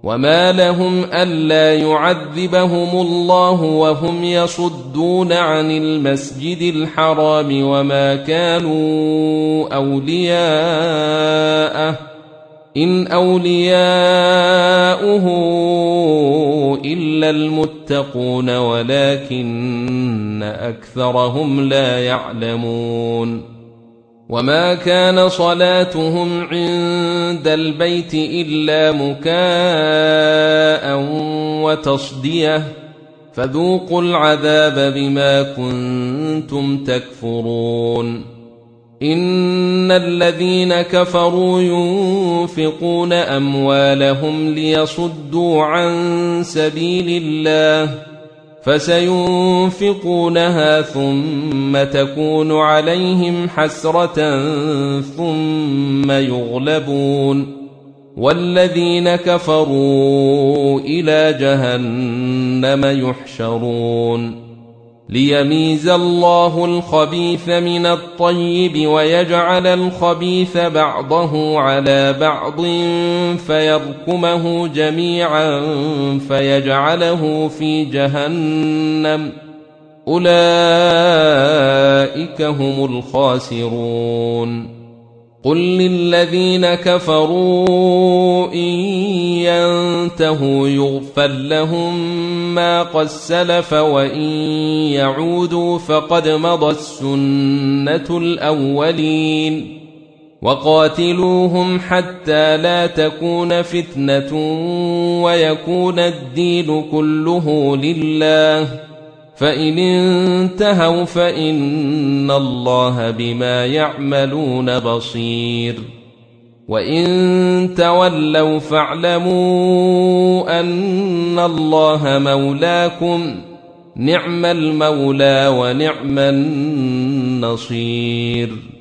وما لهم ألا يعذبهم الله وهم يصدون عن المسجد الحرام وما كانوا أولياءه إن أولياؤه إلا المتقون ولكن أكثرهم لا يعلمون وما كان صلاتهم عند البيت إلا مكاء وتصدية فذوقوا العذاب بما كنتم تكفرون إن الذين كفروا ينفقون أموالهم ليصدوا عن سبيل الله فسينفقونها ثم تكون عليهم حسرة ثم يغلبون والذين كفروا إلى جهنم يحشرون ليميز الله الخبيث من الطيب ويجعل الخبيث بعضه على بعض فيركمه جميعا فيجعله في جهنم أولئك هم الخاسرون قل للذين كفروا إن ينتهوا يغفر لهم ما قد سلف وإن يعودوا فقد مضت سنة الأولين وقاتلوهم حتى لا تكون فتنة ويكون الدين كله لله فإن انتهوا فإن الله بما يعملون بصير وإن تولوا فاعلموا أن الله مولاكم نعم المولى ونعم النصير